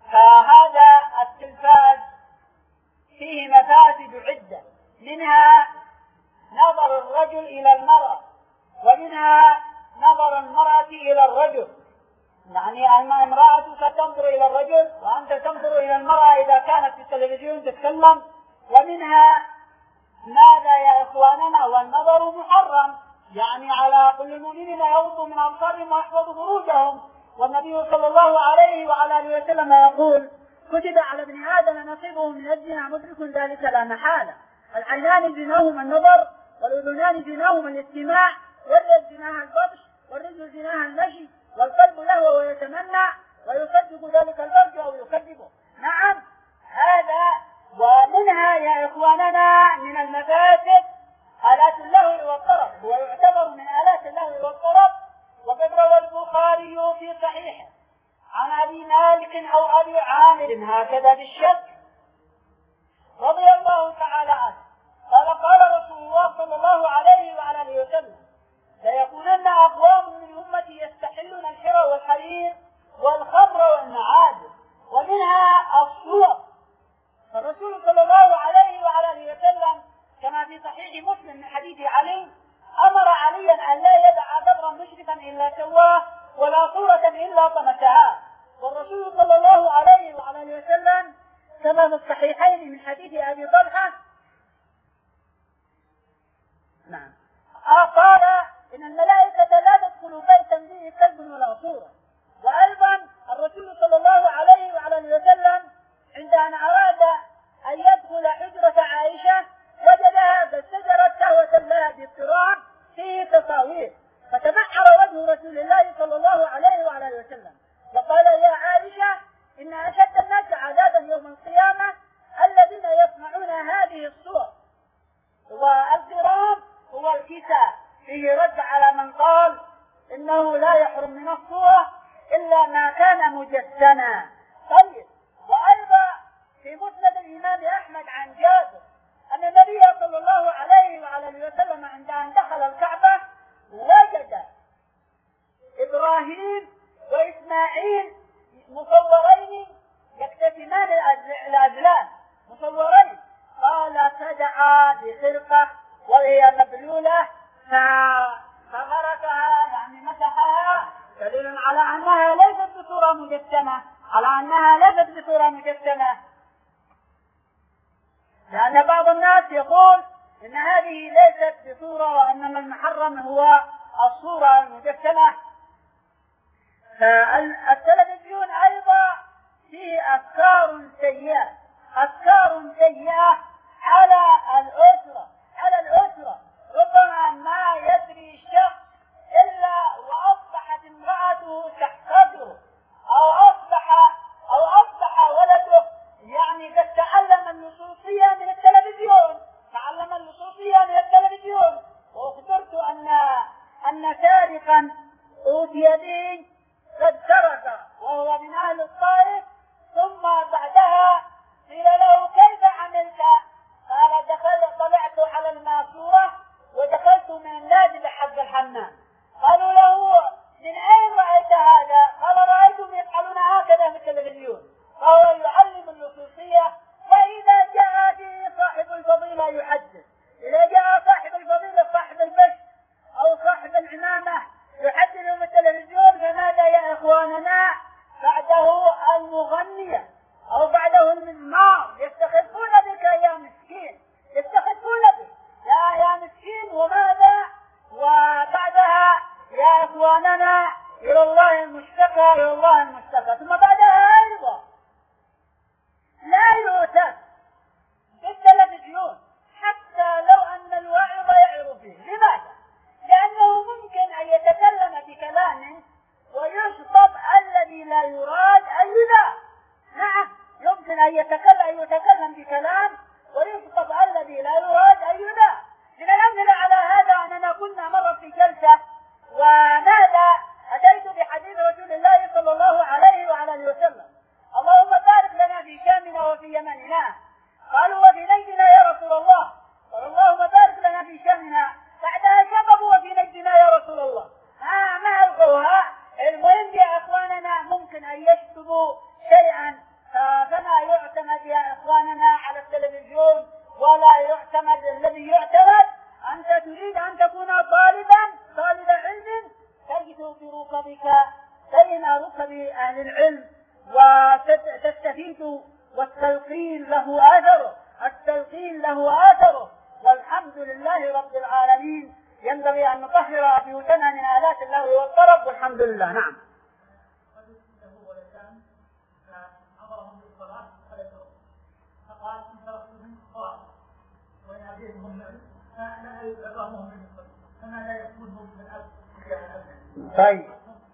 فهذا التلفاز فيه مفاسد عدة، منها نظر الرجل إلى المرأة، ومنها نظر المرأة إلى الرجل، يعني امرأة ستنظر إلى الرجل وأنت تنظر إلى المرأة إذا كانت في التلفزيون تتكلم. ومنها ماذا يا إخواننا؟ والنظر محرم، يعني على كل المؤمنين يغضوا من أبصارهم ويحفظوا فروجهم، والنبي صلى الله عليه وعلى آله وسلم يقول: كتب على ابن آدم نصيبه من الزنا مدرك ذلك لا محالة. العينان زناهما النظر، والأذنان زناهما الاستماع، واليد زناها البطش، والرجل زناها المشي، والقلب له ويتمنى ويصدق ذلك الفرج أو يكذبه. نعم هذا. ومنها يا إخواننا من المفاسد آلات اللهو والطرب، ويعتبر من آلات اللهو والطرب. وقد روى البخاري في صحيحه عن أبي مالك أو أبي عامر هكذا بالشك رضي الله تعالى عنه قال: قال رسول الله صلى الله عليه وعلى آله وسلم: ليكونن أقوام من أمتي يستحلون الحرى والحرير والخمر والمعادن، ومنها الصور. فالرسول صلى الله عليه وعلى آله وسلم كما في صحيح مسلم من حديث علي أمر عليا أن لا يدع قبرا مشرفا إلا سواه ولا صورة إلا طمسها. والرسول صلى الله عليه وعلى آله وسلم كما في الصحيحين من حديث أبي طلحة نعم قال: إن الملائكة لا تدخل بيتا فيه كلب ولا صورة. وأيضا الرسول صلى الله عليه وعلى آله وسلم عند أن أراد أن يدخل حجرة عائشة وجدها قد سجرت شهوة لها باضطرار فيه تصاوير، فتبعر وجه رسول الله صلى الله عليه وعلى آله وسلم وقال: يا عائشة، إن أشد الناس عذابا يوم القيامة الذين يصنعون هذه الصور. والقرام هو الكساء، فيه رد على من قال إنه لا يحرم من الصورة إلا ما كان مجسما. طيب. وأيضا في مسند الإمام أحمد عن جابر أن النبي صلى الله عليه وعلى آله وسلم عند أن دخل الكعبة وجد إبراهيم وإسماعيل مصورين يكتسمان الأذلام مصورين. قال: فدعا بخرقة وهي مبلولة فغرقها، يعني مسحها، دليل على أنها ليست بصورة مجسمة، على أنها ليست بصورة مجسمة. لأن بعض الناس يقول إن هذه ليست بصورة وإنما المحرم هو الصورة المجسمة. فالتلفزيون أيضا فيه أفكار سيئة، أفكار سيئة على الأسرة على الأسرة ربما ما يدري الشخص إلا وأصبحت امرأته تحتضره، أو أصبح أو أصبح ولده يعني قد تعلم اللصوصية من التلفزيون تعلم اللصوصية من التلفزيون. وأخبرت أن أن سارقا أوتي به قد سرق وهو من أهل الطائف، ثم بعدها قيل له: كيف عملت؟ قال: دخلت طلعت على الماسورة ودخلت من النادي حق الحمام. قالوا له: من أين رأيت هذا؟ قال: رأيتهم يفعلون هكذا في التلفزيون. فهو يعلم اللصوصية. وإذا جاء به صاحب الفضيلة يحدث، إذا جاء صاحب الفضيلة صاحب البش أو صاحب العمامة يحدثهم التلفزيون، فماذا يا إخواننا؟ بعده المغنية أو بعده المزمار يستخفون بك يا مسكين، يستخفون بك يا يا مسكين. وماذا؟ وبعدها يا إخواننا إلى الله المشتكى، إلى الله المشتكى. ثم بعدها أيضا لا يؤتى بالتلفزيون حتى لو أن الواعظ يعظ فيه. لماذا؟ لأنه ممكن أن يتكلم بكلام ويشطب الذي لا يراد أن يذاع. نعم، يمكن أن يتكلم, أن يتكلم بكلام ويشطب الذي لا يراد أن يذاع. من الأمثلة على هذا أننا كنا مرة في جلسة، وماذا أتيت بحديث رسول الله صلى الله عليه وعلى آله وسلم: اللهم بارك لنا في شامنا وفي يمننا. قالوا: وفي نجدنا يا رسول الله. قال: اللهم بارك لنا في شامنا. بعدها شبابوا: وفي نجدنا يا رسول الله. ها ما ألقوها. المهم يا أخواننا ممكن أن يكتبوا شيئا أهل العلم وتستفيد، والتلقين له أثره، التلقين له أثره، والحمد لله رب العالمين. ينبغي أن نطهر بيوتنا من آلات اللهو والطرب، والحمد لله. نعم. فقال إن تركتهم الصلاة وإن أبيتهم فلا يعظمهم من الصلاة فما لا يكونهم من أب. طيب،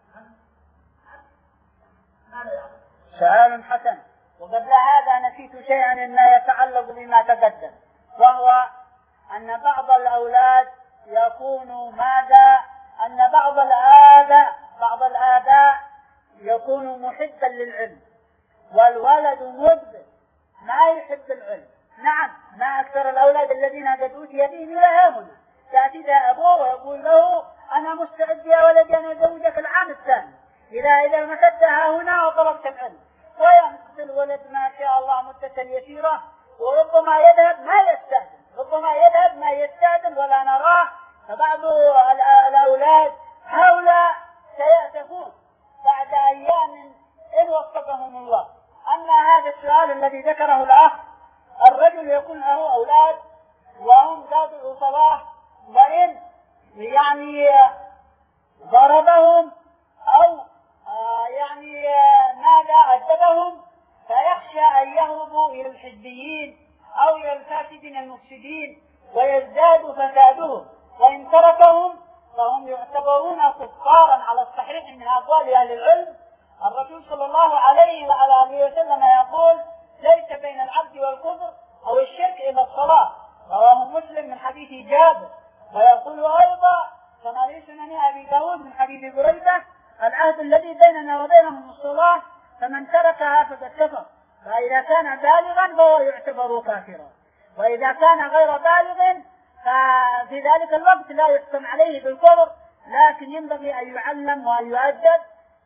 سؤال حسن. وقبل هذا نسيت شيئا مما يتعلق بما تقدم، وهو أن بعض الأولاد يكون ماذا؟ أن بعض الآباء بعض الآباء يكون محبا للعلم، والولد مذنب ما يحب العلم. نعم، ما أكثر الأولاد الذين قد أوتي بهم إلى هنا، تأتي أبوه ويقول له أنا مستعد يا ولدي أن أزوجك العام الثاني إذا إذا مسدتها هنا وطلبت العلم، ويمكث الولد ما شاء الله مدة يسيرة، وربما يذهب ما يستأذن ربما يذهب ما يستأذن ولا نراه. فبعض الأولاد هؤلاء سيأسفون بعد أيام إن وفقهم الله. أما هذا السؤال الذي ذكره الأخ، الرجل يكون له أولاد وهم ذات الصلاح، وإن يعني ضربهم أو يعني ماذا أدبهم فيخشى أن يهربوا إلى الحزبيين أو إلى الفاسدين المفسدين ويزداد فسادهم، وإن تركهم فهم يعتبرون كفارا على الصحيح من أقوال أهل العلم. الرسول صلى الله عليه وعلى آله وسلم يقول ليس بين العبد والكفر أو الشرك إلا الصلاة، رواه مسلم من حديث جابر. ويقول أيضا كما في سنن أبي داود من حديث بريدة العهد الذي بيننا وبينهم الصلاة، فمن تركها فقد كفر، فإذا كان بالغا فهو يعتبر كافرا، وإذا كان غير بالغ ففي ذلك الوقت لا يحكم عليه بالكفر، لكن ينبغي أن يعلم وأن يؤدب.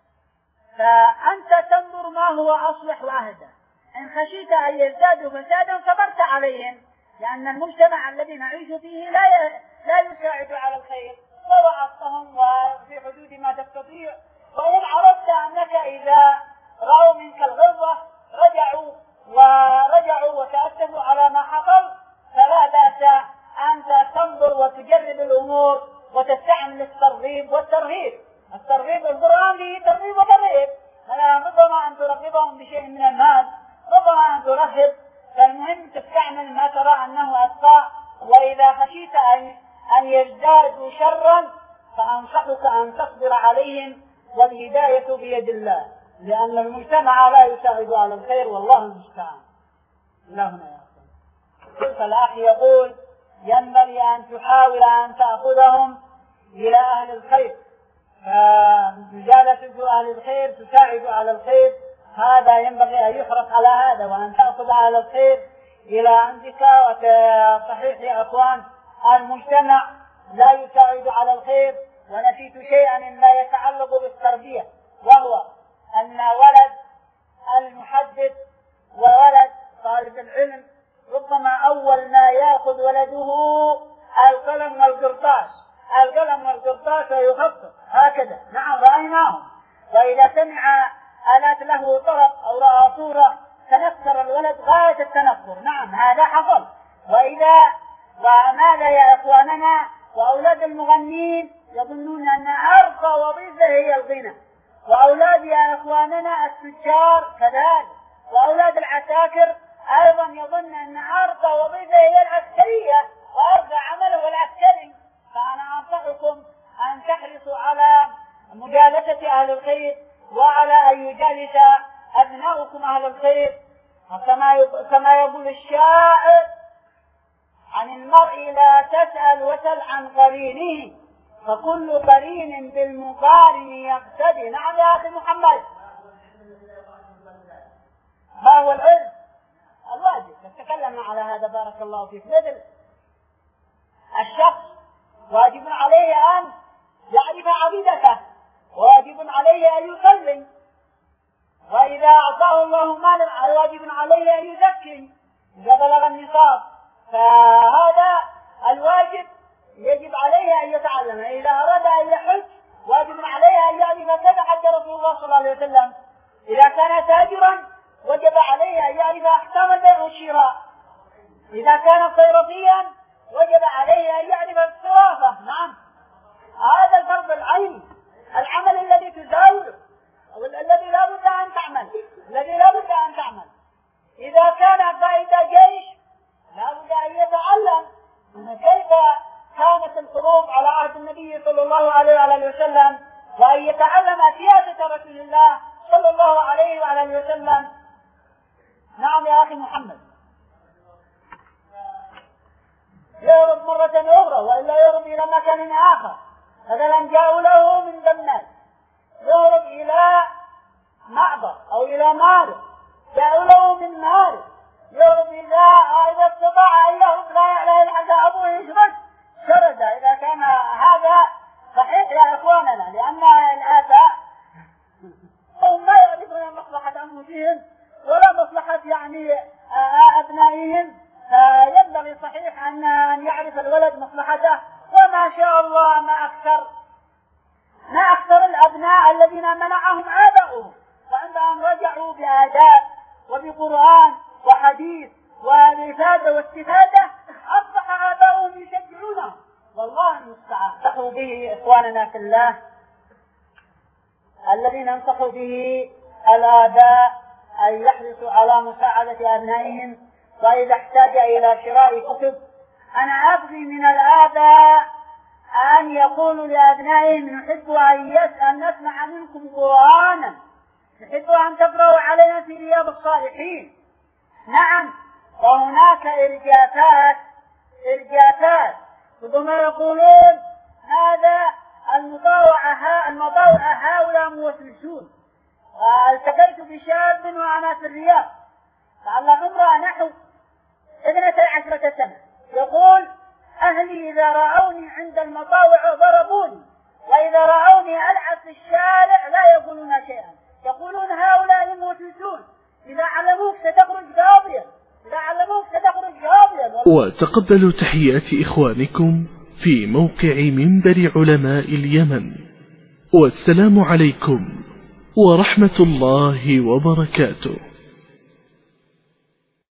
فأنت تنظر ما هو أصلح وأهدى، إن خشيت أن يزدادوا فسادا صبرت عليهم، لأن المجتمع الذي نعيش فيه لا لا يساعد على الخير، ووعظتهم وفي حدود ما تستطيع. وإن عرفت أنك إذا رأوا منك الغلظة رجعوا ورجعوا وتأسفوا على ما حصل، فلا بأس أنت تنظر وتجرب الأمور وتستعمل الترغيب والترهيب. الترغيب القرآن به ترغيب وترهيب، ربما أن ترغبهم بشيء من المال، ربما أن ترهب، فالمهم تستعمل ما ترى أنه أتقى. وإذا خشيت أن أن يزدادوا شرا فأنصحك أن تصبر عليهم، والهداية بيد الله، لأن المجتمع لا يساعد على الخير، والله المستعان. لا هنا يا أخي. فالأخ يقول ينبغي أن تحاول أن تأخذهم إلى أهل الخير، فمجالسة أهل الخير تساعد على الخير، هذا ينبغي أن يحرص على هذا، وأن تأخذ أهل الخير إلى عندك. وصحيح يا أخوان المجتمع لا يساعد على الخير. ونسيت شيئا مما يتعلق بالتربية، وهو أن ولد المحدث وولد طالب العلم ربما أول ما يأخذ ولده القلم والقرطاس القلم والقرطاس ويخطط هكذا. نعم رأيناهم، وإذا سمع آلات له طرب أو رأى صورة تنكر الولد غاية التنكر. نعم هذا حصل. وإذا وماذا يا إخواننا، وأولاد المغنين يظنون أن أرقى وظيفة هي الغنى، وأولاد يا إخواننا التجار كذلك، وأولاد العساكر أيضا يظن أن أرقى وظيفة هي العسكرية، وأرقى عمله العسكري. فأنا أنصحكم أن تحرصوا على مجالسة أهل الخير، وعلى أن يجالس أبناؤكم أهل الخير. كما يقول الشاعر عن المرء لا تسأل وسل عن قرينه، فكل قرين بالمقارن يقتدي. نعم يا أخي محمد، ما هو العلم؟ الواجب تتكلم على هذا بارك الله فيك. مثل الشخص واجب عليه أن يعرف عقيدته، واجب عليه أن يصلي، وإذا أعطاه الله مالا واجب عليه أن يزكي إذا بلغ النصاب. فهذا الواجب يجب عليه أن يتعلم. إذا أراد أن يحج واجب عليه أن يعرف كيف حج رسول الله صلى الله عليه وسلم، تاجرا وجب عليه أن يعرف أحكام البيع والشراء. إذا كان صيرفيا وجب عليه أن يعرف الصرافة. نعم، هذا الفرض العين، العمل الذي تزاوله أو الذي لا بد أن تعمل الذي لا بد أن تعمل. إذا كان قائد جيش لا بد أن يتعلم كيف كانت الحروب على عهد النبي صلى الله عليه وعلى وسلم، وأن يتعلم سياسة رسول الله صلى الله عليه وعلى وسلم. نعم يا أخي محمد، يهرب مرة أخرى وإلا يهرب إلى مكان آخر. مثلا جاءوا له من دمناس يهرب إلى معبر أو إلى مارب، جاءوا له من مارب يهرب إلى إذا استطاع أن يهرب لا يلحق أبوه يشرد شرد. إذا كان هذا صحيح يا إخواننا، لأن الآباء هم ما يعرفون مصلحة أنفسهم ولا مصلحة يعني أبنائهم، فينبغي صحيح أن يعرف الولد مصلحته. وما شاء الله ما أكثر ما أكثر الأبناء الذين منعهم آباؤهم، وعندهم رجعوا بآداب وبقرآن وحديث والإفادة واستفادة أصبح آباؤهم يشجعونه. والله المستعان. ننصح به إخواننا في الله الذين ننصح به الآباء أن يحرصوا على مساعدة أبنائهم، وإذا احتاج إلى شراء كتب أنا أبغي من الآباء أن يقولوا لأبنائهم نحب أن أن نسمع منكم قرآنا، نحب أن تقرأوا علينا في رياض الصالحين. نعم، وهناك إرجافات إرجافات ربما يقولون هذا المطاوع المطاوع هؤلاء موسوسون. التقيت بشاب وأنا في الرياض لعل عمره نحو اثنتي عشرة سنة، يقول أهلي إذا رأوني عند المطاوع ضربوني، وإذا رأوني ألعب في الشارع لا يقولون شيئا، يقولون هؤلاء موسوسون، إذا علموك ستخرج قاضيا، إذا علموك ستخرج قاضيا. وتقبلوا تحيات إخوانكم في موقع منبر علماء اليمن، والسلام عليكم ورحمة الله وبركاته.